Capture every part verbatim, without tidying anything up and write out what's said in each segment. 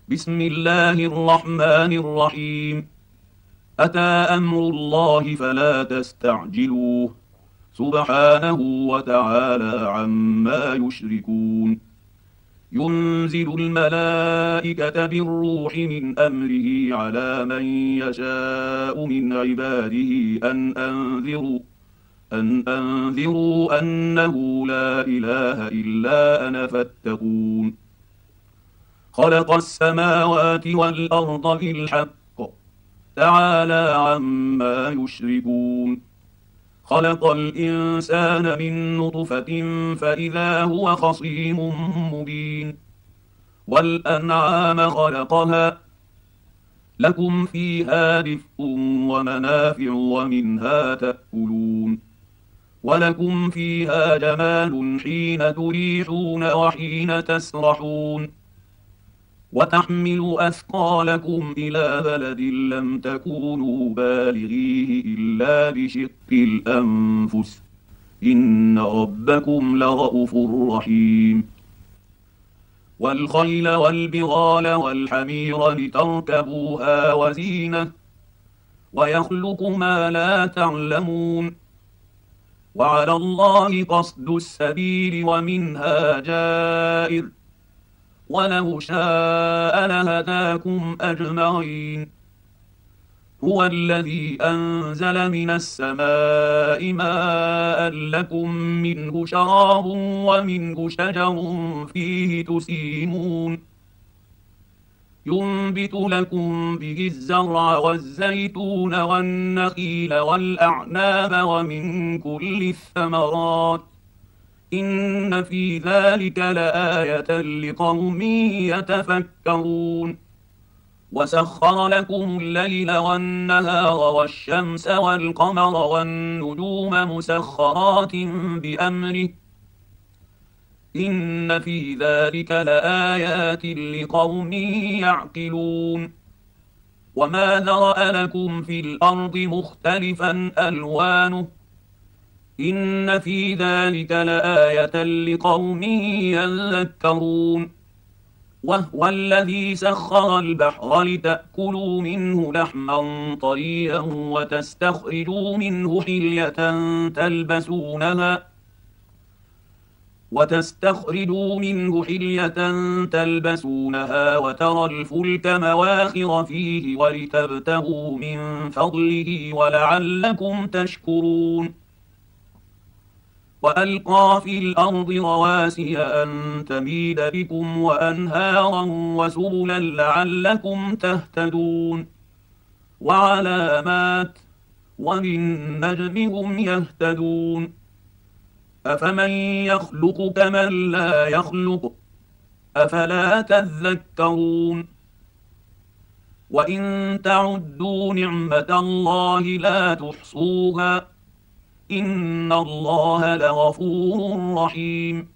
بسم الله الرحمن الرحيم. أتى أمر الله فلا تستعجلوه سبحانه وتعالى عما يشركون. ينزل الملائكة بالروح من أمره على من يشاء من عباده أن أنذروا أن أنذروا أنه لا إله إلا أنا فاتقون. خلق السماوات والأرض بالحق تعالى عما يشركون. خلق الإنسان من نطفة فإذا هو خصيم مبين. والأنعام خلقها لكم فيها دفء ومنافع ومنها تأكلون. ولكم فيها جمال حين تريحون وحين تسرحون. وتحمل أثقالكم إلى بلد لم تكونوا بالغيه إلا بشق الأنفس إن ربكم لرءوف رحيم. والخيل والبغال والحمير لتركبوها وزينة ويخلق ما لا تعلمون. وعلى الله قصد السبيل ومنها جائر ولو شاء لهداكم أجمعين. هو الذي أنزل من السماء ماء لكم منه شراب ومنه شجر فيه تسيمون. ينبت لكم به الزرع والزيتون والنخيل والأعناب ومن كل الثمرات إن في ذلك لآية لقوم يتفكرون. وسخر لكم الليل والنهار والشمس والقمر والنجوم مسخرات بأمره إن في ذلك لآيات لقوم يعقلون. وما ذرأ لكم في الأرض مختلفا ألوانه إن في ذلك لآية لقوم يذكرون. وهو الذي سخر البحر لتأكلوا منه لحما طريا وتستخرجوا منه حلية تلبسونها وتستخرجوا منه حلية تلبسونها وترى الفلك مواخر فيه ولتبتغوا من فضله ولعلكم تشكرون. وألقى في الأرض رواسي أن تميد بكم وأنهارا وسبلا لعلكم تهتدون. وعلامات وبالنجم هم يهتدون. أفمن يخلق كمن لا يخلق أفلا تذكرون. وإن تعدوا نعمة الله لا تحصوها إن الله لغفور رحيم.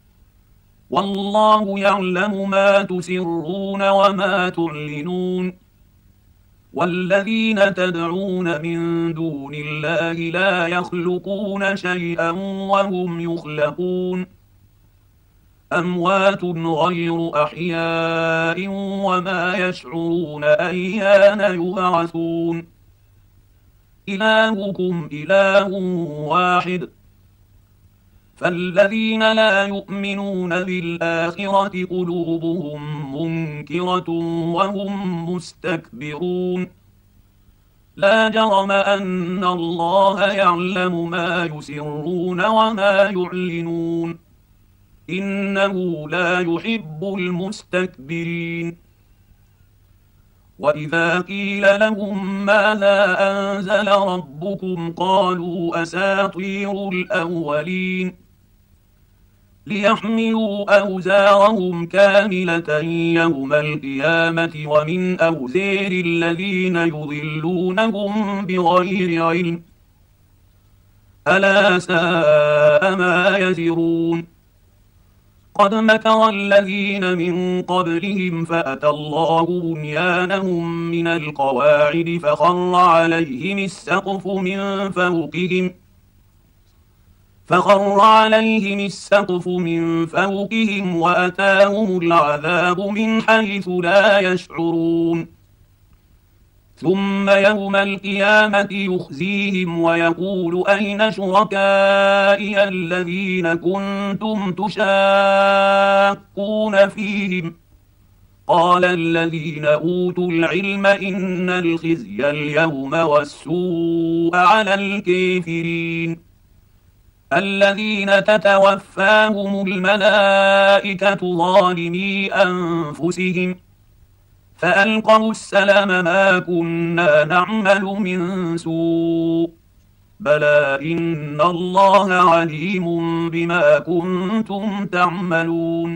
والله يعلم ما تسرون وما تعلنون. والذين تدعون من دون الله لا يخلقون شيئا وهم يخلقون. أموات غير أحياء وما يشعرون أيان يبعثون. إلهكم إله واحد فالذين لا يؤمنون بالآخرة قلوبهم منكرة وهم مستكبرون. لا جرم أن الله يعلم ما يسرون وما يعلنون إنه لا يحب المستكبرين. وإذا قيل لهم ماذا أنزل ربكم قالوا أساطير الأولين ليحملوا أوزارهم كاملة يوم القيامة ومن أوزار الذين يضلونهم بغير علم ألا ساء ما يزرون. قد مكر الذين من قبلهم فأتى الله بنيانهم من القواعد فخر عليهم السقف من فوقهم فخر عليهم السقف من فوقهم وأتاهم العذاب من حيث لا يشعرون. ثم يوم القيامة يخزيهم ويقول أين شركائي الذين كنتم تشاقون فيهم؟ قال الذين أوتوا العلم إن الخزي اليوم والسوء على الكافرين الذين تتوفاهم الملائكة ظالمي أنفسهم فألقوا السلم ما كنا نعمل من سوء بلى إن الله عليم بما كنتم تعملون.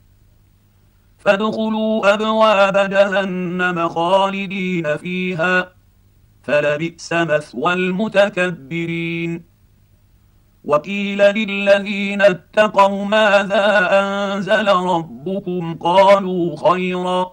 فادخلوا أبواب جهنم خالدين فيها فلبئس مثوى المتكبرين. وقيل للذين اتقوا ماذا أنزل ربكم قالوا خيرا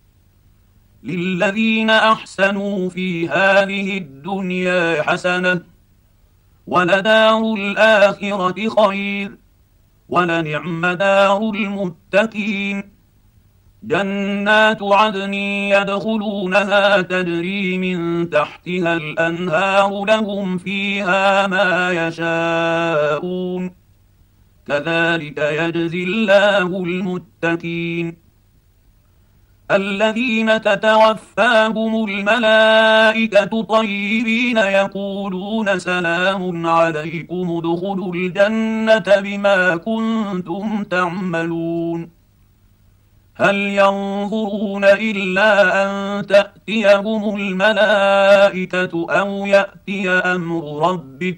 للذين أحسنوا في هذه الدنيا حسنة ولدار الآخرة خير ولنعم دار المتقين. جنات عدن يدخلونها تجري من تحتها الأنهار لهم فيها ما يشاءون كذلك يجزي الله المتقين. الذين تتوفاهم الملائكة طيبين يقولون سلام عليكم ادخلوا الجنة بما كنتم تعملون. هل ينظرون إلا أن تأتيهم الملائكة أو يأتي أمر ربك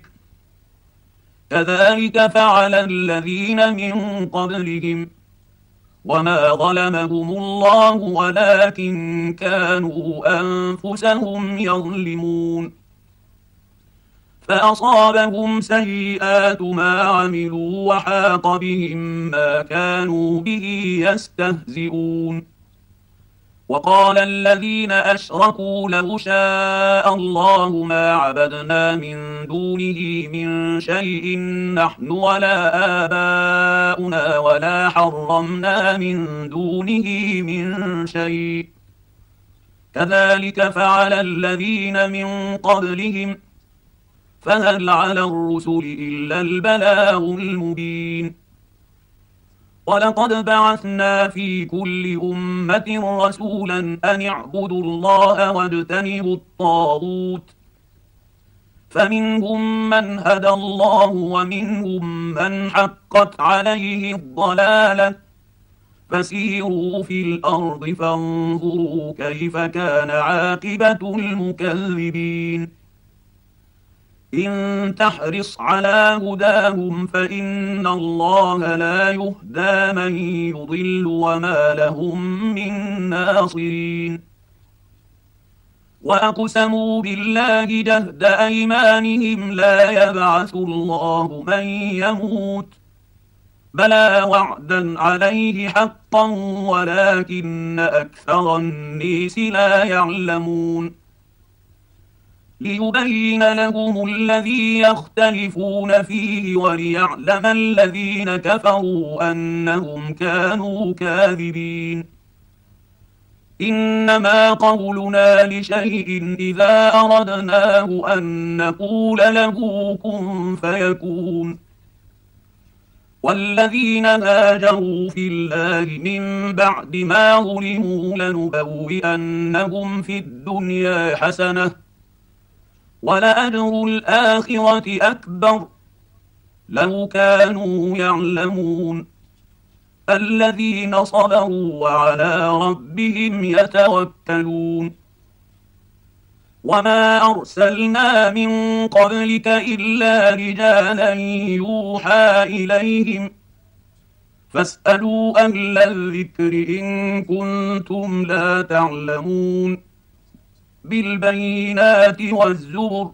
كذلك فعل الذين من قبلهم وما ظلمهم الله ولكن كانوا أنفسهم يظلمون. فأصابهم سيئات ما عملوا وحاق بهم ما كانوا به يستهزئون. وقال الذين أشركوا لو شاء الله ما عبدنا من دونه من شيء نحن ولا آباؤنا ولا حرمنا من دونه من شيء كذلك فعل الذين من قبلهم فهل على الرسل إلا البلاغ المبين. ولقد بعثنا في كل أمة رسولا أن اعبدوا الله واجتنبوا الطاغوت فمنهم من هدى الله ومنهم من حقت عليه الضلالة فسيروا في الأرض فانظروا كيف كان عاقبة المكذبين. إن تحرص على هداهم فإن الله لا يهدى من يضل وما لهم من ناصرين. وأقسموا بالله جهد أيمانهم لا يبعث الله من يموت بلى وعدا عليه حقا ولكن أكثر الناس لا يعلمون. ليبين لهم الذي يختلفون فيه وليعلم الذين كفروا أنهم كانوا كاذبين. إنما قولنا لشيء إذا أردناه أن نقول له كن فيكون. والذين هاجروا في الله من بعد ما ظلموا لنبوئنهم في الدنيا حسنة ولأجر الآخرة أكبر لو كانوا يعلمون. الذين صبروا وعلى ربهم يتوكلون. وما أرسلنا من قبلك إلا رجالا يوحى إليهم فاسألوا أهل الذكر إن كنتم لا تعلمون. بالبينات والزبر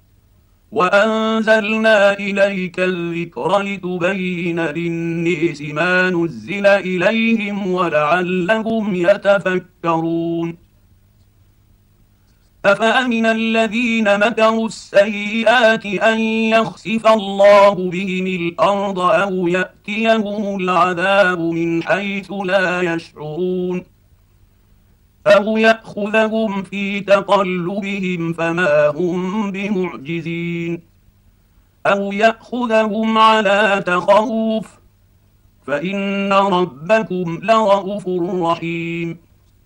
وأنزلنا إليك الذكر لتبين للناس ما نزل إليهم ولعلهم يتفكرون. أفأمن الذين مكروا السيئات أن يخسف الله بهم الأرض أو يأتيهم العذاب من حيث لا يشعرون أو يأخذهم في تقلبهم فما هم بمعجزين أو يأخذهم على تخوف فإن ربكم لرءوف رحيم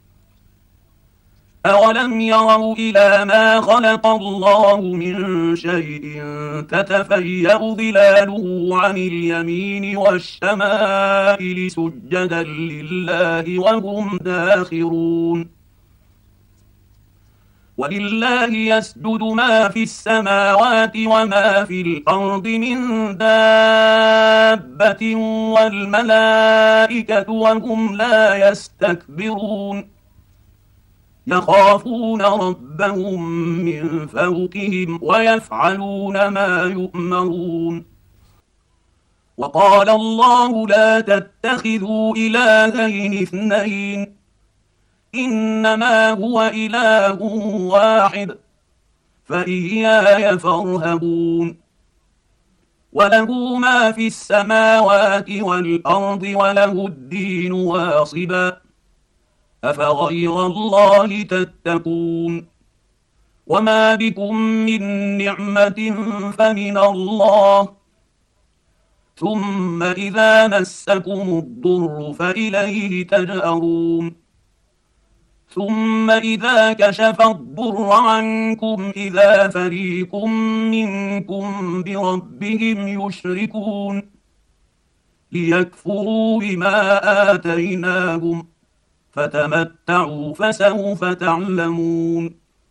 أولم يروا إلى ما خلق الله من شيء تتفيأ ظلاله عن اليمين والشمائل سجدا لله وهم داخرون ولله يسجد ما في السماوات وما في الأرض من دابة والملائكة وهم لا يستكبرون يخافون ربهم من فوقهم ويفعلون ما يؤمرون وقال الله لا تتخذوا إلهين اثنين إنما هو إله واحد فإياي فارهبون وله ما في السماوات والأرض وله الدين واصبا أفغير الله تتقون وما بكم من نعمة فمن الله ثم إذا مسكم الضر فإليه تجأرون ثم إذا كشف الضر عنكم إذا فريق منكم بربهم يشركون ليكفروا بما آتيناهم فتمتعوا فسوف تعلمون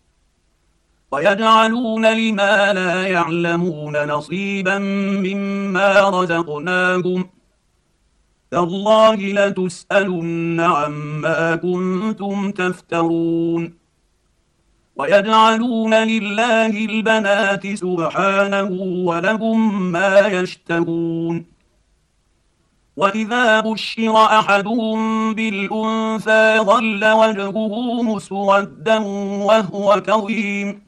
ويجعلون لما لا يعلمون نصيبا مما رزقناهم تالله لتسألن عما كنتم تفترون ويجعلون لله البنات سبحانه ولهم ما يشتهون وإذا بشر أحدهم بالأنثى ظل وجهه مسودا وهو كظيم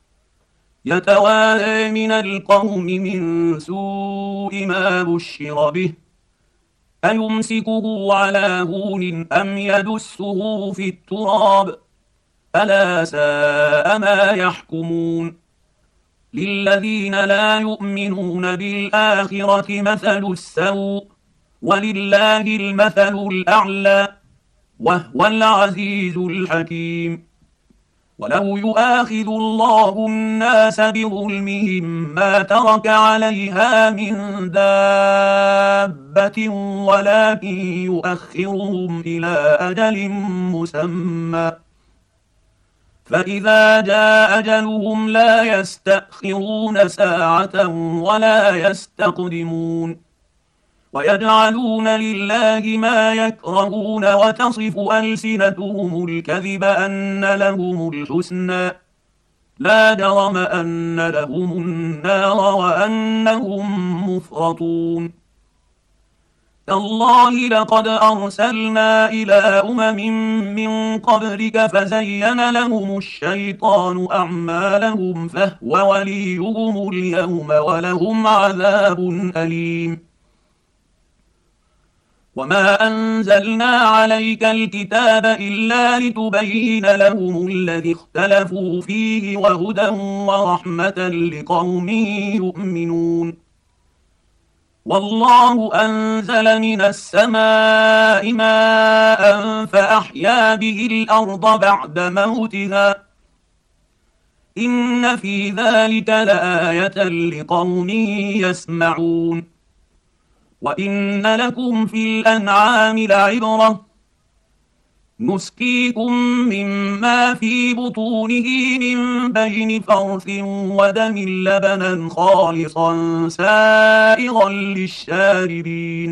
يتوارى من القوم من سوء ما بشر به أيمسكه على هون أم يدسه في التراب ألا ساء ما يحكمون للذين لا يؤمنون بالآخرة مثل السوء ولله المثل الأعلى وهو العزيز الحكيم ولو يؤاخذ الله الناس بظلمهم ما ترك عليها من دابة ولكن يؤخرهم إلى أجل مسمى فإذا جاء أجلهم لا يستأخرون ساعة ولا يستقدمون ويجعلون لله ما يكرهون وتصف ألسنتهم الكذب أن لهم الحسنى لا جرم أن لهم النار وأنهم مفرطون تالله لقد أرسلنا إلى أمم من قبلك فزين لهم الشيطان أعمالهم فهو وليهم اليوم ولهم عذاب أليم وما أنزلنا عليك الكتاب إلا لتبين لهم الذي اختلفوا فيه وهدى ورحمة لقوم يؤمنون والله أنزل من السماء ماء فأحيا به الأرض بعد موتها إن في ذلك لآية لقوم يسمعون وإن لكم في الأنعام لعبرة نسقيكم مما في بطونه من بين فرث ودم لبنا خالصا سائغا للشاربين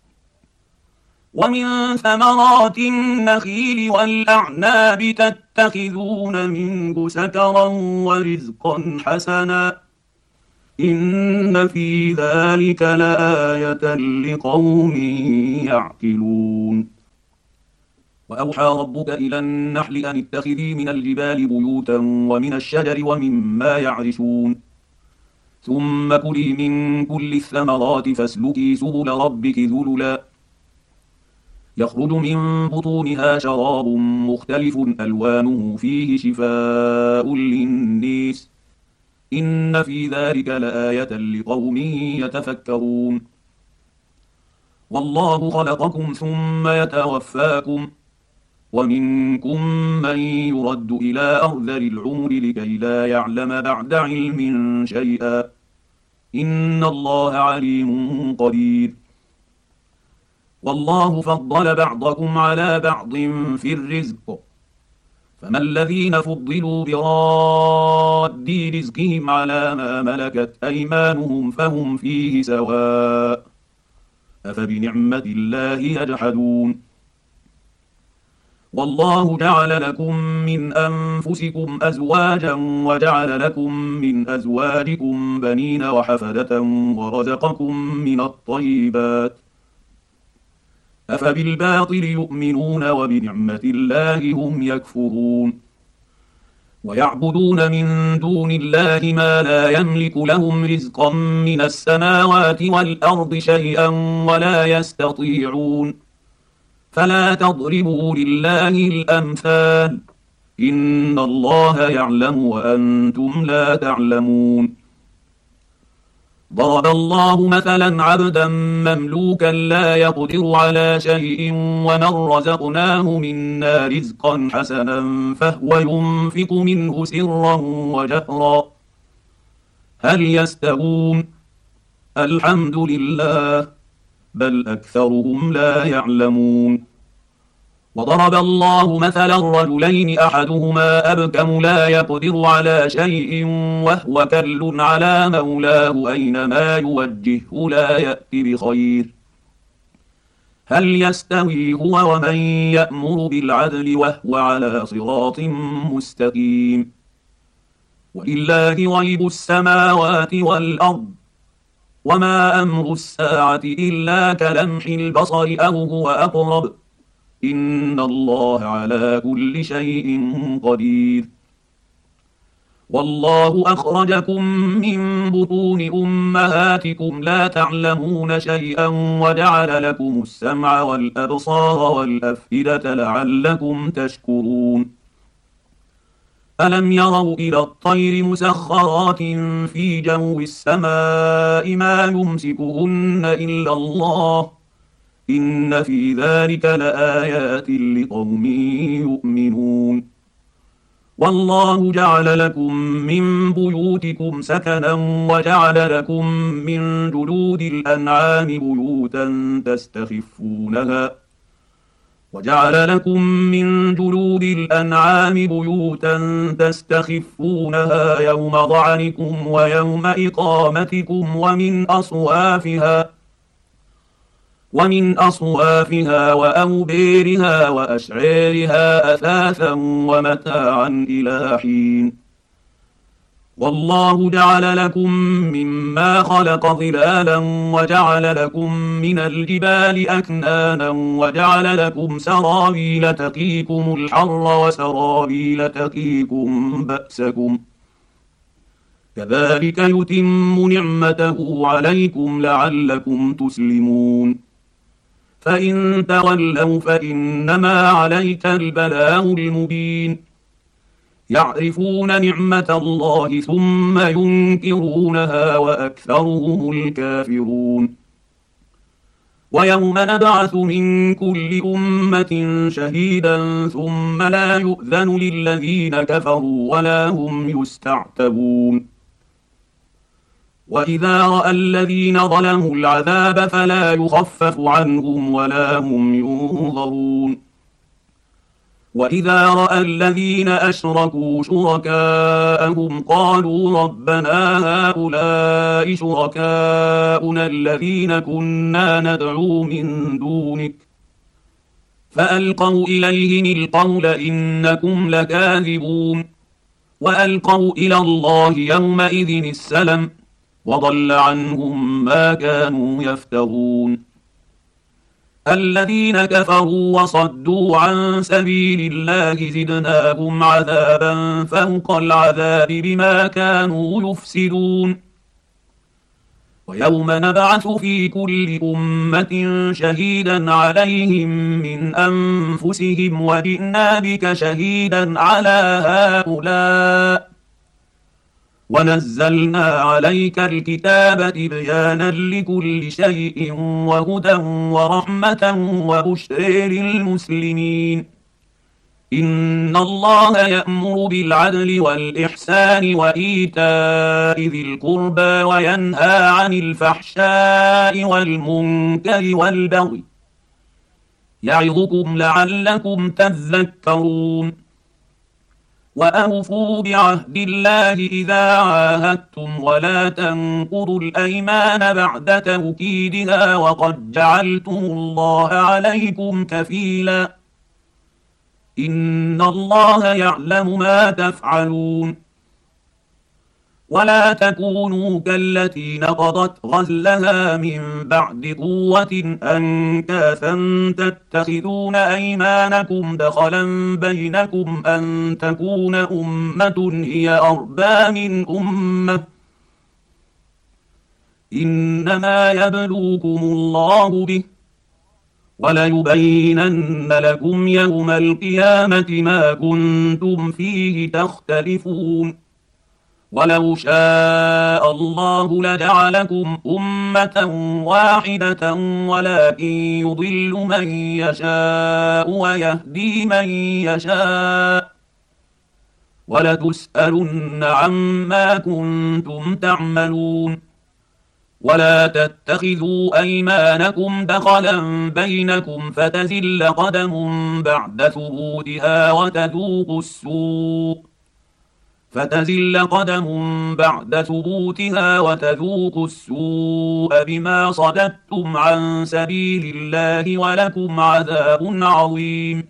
ومن ثمرات النخيل والأعناب تتخذون منه سكرا ورزقا حسنا إن في ذلك لآية لقوم يعقلون وأوحى ربك إلى النحل أن اتخذي من الجبال بيوتا ومن الشجر ومما يعرشون ثم كلي من كل الثمرات فاسلكي سبل ربك ذللا يخرج من بطونها شراب مختلف ألوانه فيه شفاء للناس إن في ذلك لآية لقوم يتفكرون والله خلقكم ثم يتوفاكم ومنكم من يرد إلى أرذل العمر لكي لا يعلم بعد علم شيئا إن الله عليم قدير والله فضل بعضكم على بعض في الرزق فما الذين فضلوا براد رزقهم على ما ملكت أيمانهم فهم فيه سواء أفبنعمة الله يجحدون والله جعل لكم من أنفسكم أزواجا وجعل لكم من أزواجكم بنين وحفدة ورزقكم من الطيبات أفبالباطل يؤمنون وبنعمة الله هم يكفرون ويعبدون من دون الله ما لا يملك لهم رزقا من السماوات والأرض شيئا ولا يستطيعون فلا تضربوا لله الأمثال إن الله يعلم وأنتم لا تعلمون ضرب الله مثلا عبدا مملوكا لا يقدر على شيء ومن رزقناه منا رزقا حسنا فهو ينفق منه سرا وجهرا هل يستوون الحمد لله بل أكثرهم لا يعلمون وضرب الله مثلا رجلين أحدهما أبكم لا يقدر على شيء وهو كل على مولاه أينما يوجهه لا يأتي بخير هل يستوي هو ومن يأمر بالعدل وهو على صراط مستقيم ولله غيب السماوات والأرض وما أمر الساعة إلا كلمح البصر أو هو أقرب إن الله على كل شيء قدير والله أخرجكم من بطون أمهاتكم لا تعلمون شيئا وجعل لكم السمع والأبصار والأفئدة لعلكم تشكرون ألم يروا إلى الطير مسخرات في جو السماء ما يمسكهن إلا الله إن في ذلك لآيات لقوم يؤمنون والله جعل لكم من بيوتكم سكنا وجعل لكم من جلود الأنعام بيوتا تستخفونها وجعل لكم من جلود الأنعام بيوتا تستخفونها يوم ضعنكم ويوم إقامتكم ومن أصوافها ومن أصوافها وأوبيرها وأشعيرها أثاثا ومتاعا إلى حين والله جعل لكم مما خلق ظلالا وجعل لكم من الجبال أكنانا وجعل لكم سرابيل تقيكم الحر وسرابيل تقيكم بأسكم كذلك يتم نعمته عليكم لعلكم تسلمون فإن تولوا فإنما عليك البلاغ المبين يعرفون نعمة الله ثم ينكرونها وأكثرهم الكافرون ويوم نبعث من كل أمة شهيدا ثم لا يؤذن للذين كفروا ولا هم يستعتبون وإذا رأى الذين ظلموا العذاب فلا يخفف عنهم ولا هم ينظرون وإذا رأى الذين أشركوا شركاءهم قالوا ربنا هؤلاء شركاؤنا الذين كنا ندعو من دونك فألقوا إليهم القول إنكم لكاذبون وألقوا إلى الله يومئذ السلم وضل عنهم ما كانوا يفترون الذين كفروا وصدوا عن سبيل الله زدناهم عذابا فوق العذاب بما كانوا يفسدون. ويوم نبعث في كل أمة شهيدا عليهم من أنفسهم وجئنا بك شهيدا على هؤلاء ونزلنا عليك الكتاب تبيانا لكل شيء وهدى ورحمة وبشر للمسلمين. إن الله يأمر بالعدل والإحسان وإيتاء ذي القربى وينهى عن الفحشاء والمنكر والبغي يعظكم لعلكم تذكرون. وأوفوا بعهد الله إذا عاهدتم ولا تنقضوا الأيمان بعد توكيدها وقد جعلتم الله عليكم كفيلا إن الله يعلم ما تفعلون. ولا تكونوا كالتي نقضت غزلها من بعد قوة أنكاثا تتخذون أيمانكم دخلا بينكم أن تكون أمة هي أربى من أمة إنما يبلوكم الله به وليبينن لكم يوم القيامة ما كنتم فيه تختلفون. ولو شاء الله لجعلكم أمة واحدة ولكن يضل من يشاء ويهدي من يشاء ولتسألن عما كنتم تعملون. ولا تتخذوا أيمانكم دخلا بينكم فتزل قدم بعد ثبوتها وتذوقوا السوء فتزل قدم بعد ثبوتها وتذوقوا السوء بما صددتم عن سبيل الله ولكم عذاب عظيم.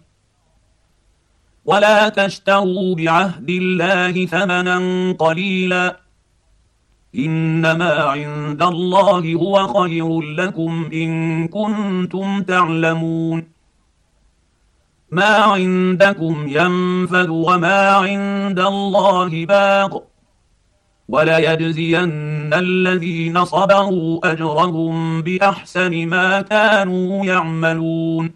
ولا تشتروا بعهد الله ثمنا قليلا إنما عند الله هو خير لكم إن كنتم تعلمون. ما عندكم ينفد وما عند الله باق وليجزين الذين صبروا أجرهم بأحسن ما كانوا يعملون.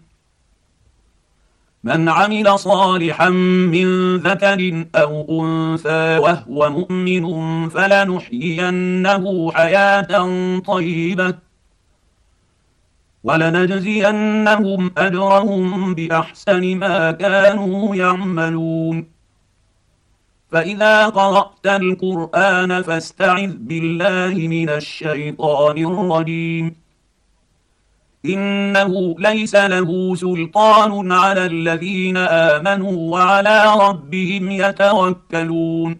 من عمل صالحا من ذكر أو أنثى وهو مؤمن فلنحيينه حياة طيبة ولنجزينهم أجرهم بأحسن ما كانوا يعملون. فإذا قرأت القرآن فاستعذ بالله من الشيطان الرجيم. إنه ليس له سلطان على الذين آمنوا وعلى ربهم يتوكلون.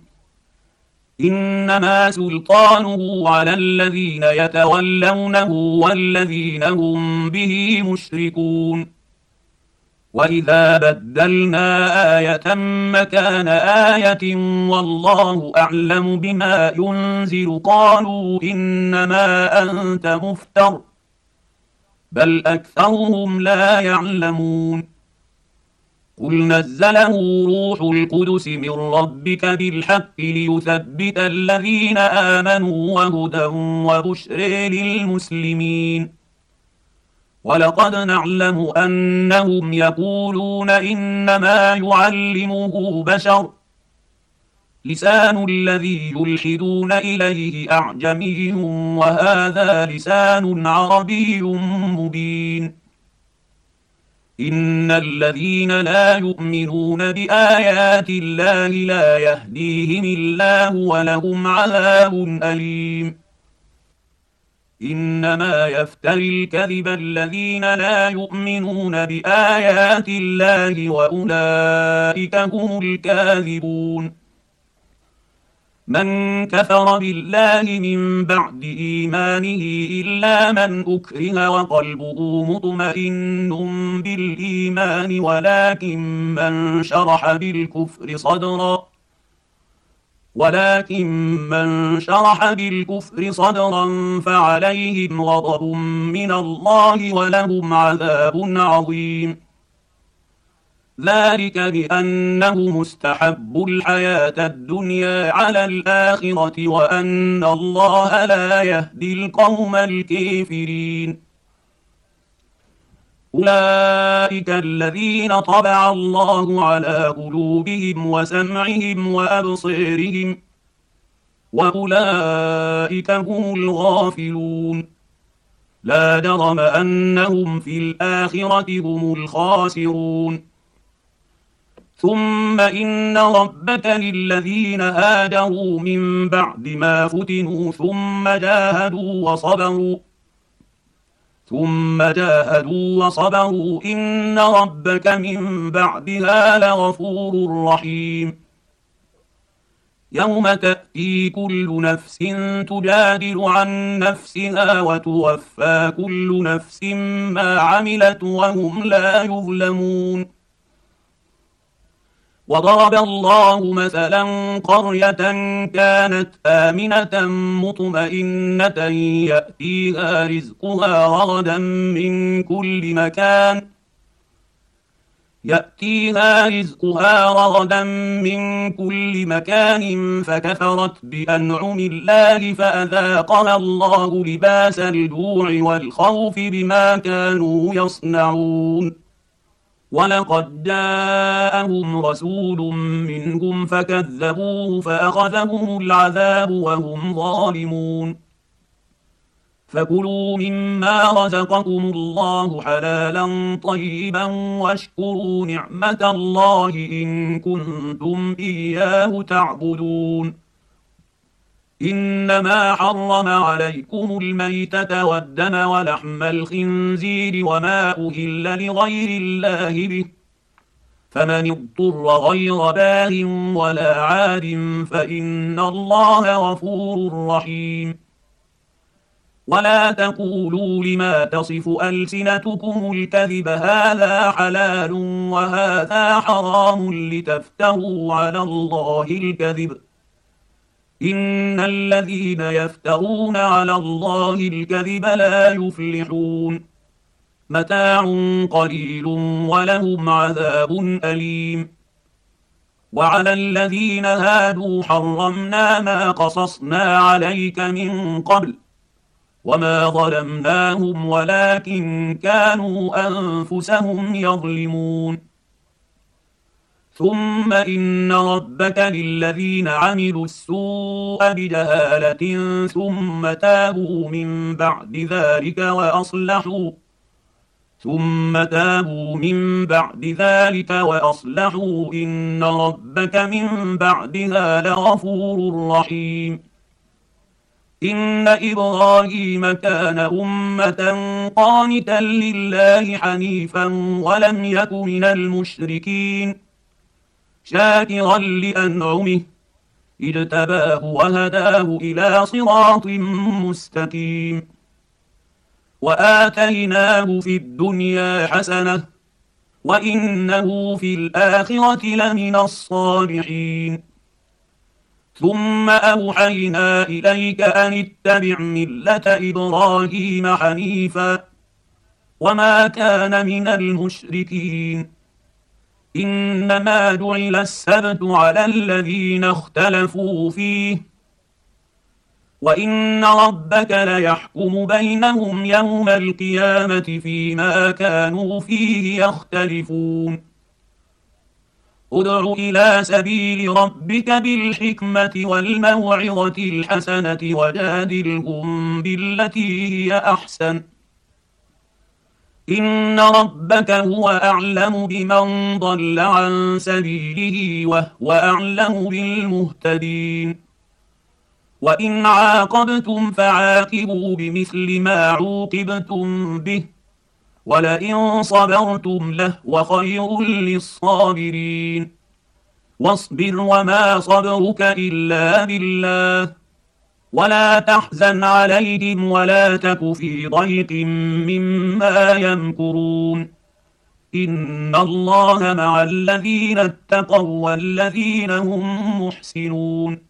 إنما سلطانه على الذين يتولونه والذين هم به مشركون. وإذا بدلنا آية مكان آية والله أعلم بما ينزل قالوا إنما أنت مفتر بل أكثرهم لا يعلمون. قل نزله روح القدس من ربك بالحق ليثبت الذين آمنوا وهدى وبشر للمسلمين. ولقد نعلم أنهم يقولون إنما يعلمه بشر لسان الذي يلحدون إليه أعجمي وهذا لسان عربي مبين. إن الذين لا يؤمنون بآيات الله لا يهديهم الله ولهم عذاب أليم. إنما يفتري الكذب الذين لا يؤمنون بآيات الله وأولئك هم الكاذبون. من كفر بالله من بعد إيمانه إلا من أكره وقلبه مطمئن بالإيمان ولكن من شرح بالكفر صدرا ولكن من شرح بالكفر صدرا فعليهم غضب من الله ولهم عذاب عظيم. ذلك بأنهم استحبوا الحياة الدنيا على الآخرة وأن الله لا يهدي القوم الكافرين. أولئك الذين طبع الله على قلوبهم وسمعهم وأبصارهم وأولئك هم الغافلون. لا جرم أنهم في الآخرة هم الخاسرون. ثم إن ربك للذين هاجروا من بعد ما فتنوا ثم جاهدوا وصبروا ثم جاهدوا وصبروا إن ربك من بعدها لغفور رحيم. يوم تأتي كل نفس تجادل عن نفسها وتوفى كل نفس ما عملت وهم لا يظلمون. وضرب الله مثلا قرية كانت آمنة مطمئنة يأتيها رزقها رغدا من كل مكان يأتيها رزقها رغدا من كل مكان فكفرت بأنعم الله فأذاقها الله لباس الجوع والخوف بما كانوا يصنعون. ولقد جاءهم رسول منهم فكذبوه فأخذهم العذاب وهم ظالمون. فكلوا مما رزقكم الله حلالا طيبا واشكروا نعمة الله إن كنتم إياه تعبدون. إنما حرم عليكم الميتة والدم ولحم الخنزير وما أهل لغير الله به، فمن اضطر غير باغ ولا عاد فإن الله غفور رحيم. ولا تقولوا لما تصف ألسنتكم الكذب هذا حلال وهذا حرام لتفتروا على الله الكذب، إن الذين يفترون على الله الكذب لا يفلحون. متاع قليل ولهم عذاب أليم. وعلى الذين هادوا حرمنا ما قصصنا عليك من قبل وما ظلمناهم ولكن كانوا أنفسهم يظلمون. ثم إن ربك للذين عملوا السوء بجهالة ثم تابوا من بعد ذلك وأصلحوا ثم تابوا من بعد ذلك وأصلحوا إن ربك من بعدها لغفور رحيم. إن إبراهيم كان أمة قانتا لله حنيفا ولم يك من المشركين شاكرا لأنعمه اجتباه وهداه إلى صراط مستقيم. وآتيناه في الدنيا حسنة وإنه في الآخرة لمن الصالحين. ثم أوحينا إليك أن اتبع ملة إبراهيم حنيفا وما كان من المشركين. إنما جعل السبت على الذين اختلفوا فيه وإن ربك ليحكم بينهم يوم القيامة فيما كانوا فيه يختلفون. ادع إلى سبيل ربك بالحكمة والموعظة الحسنة وجادلهم بالتي هي أحسن، إن ربك هو أعلم بمن ضل عن سبيله وهو أعلم بالمهتدين. وإن عاقبتم فعاقبوا بمثل ما عوقبتم به ولئن صبرتم لهو خير للصابرين. واصبر وما صبرك إلا بالله ولا تحزن عليهم ولا تك في ضيق مما يمكرون. إن الله مع الذين اتقوا والذين هم محسنون.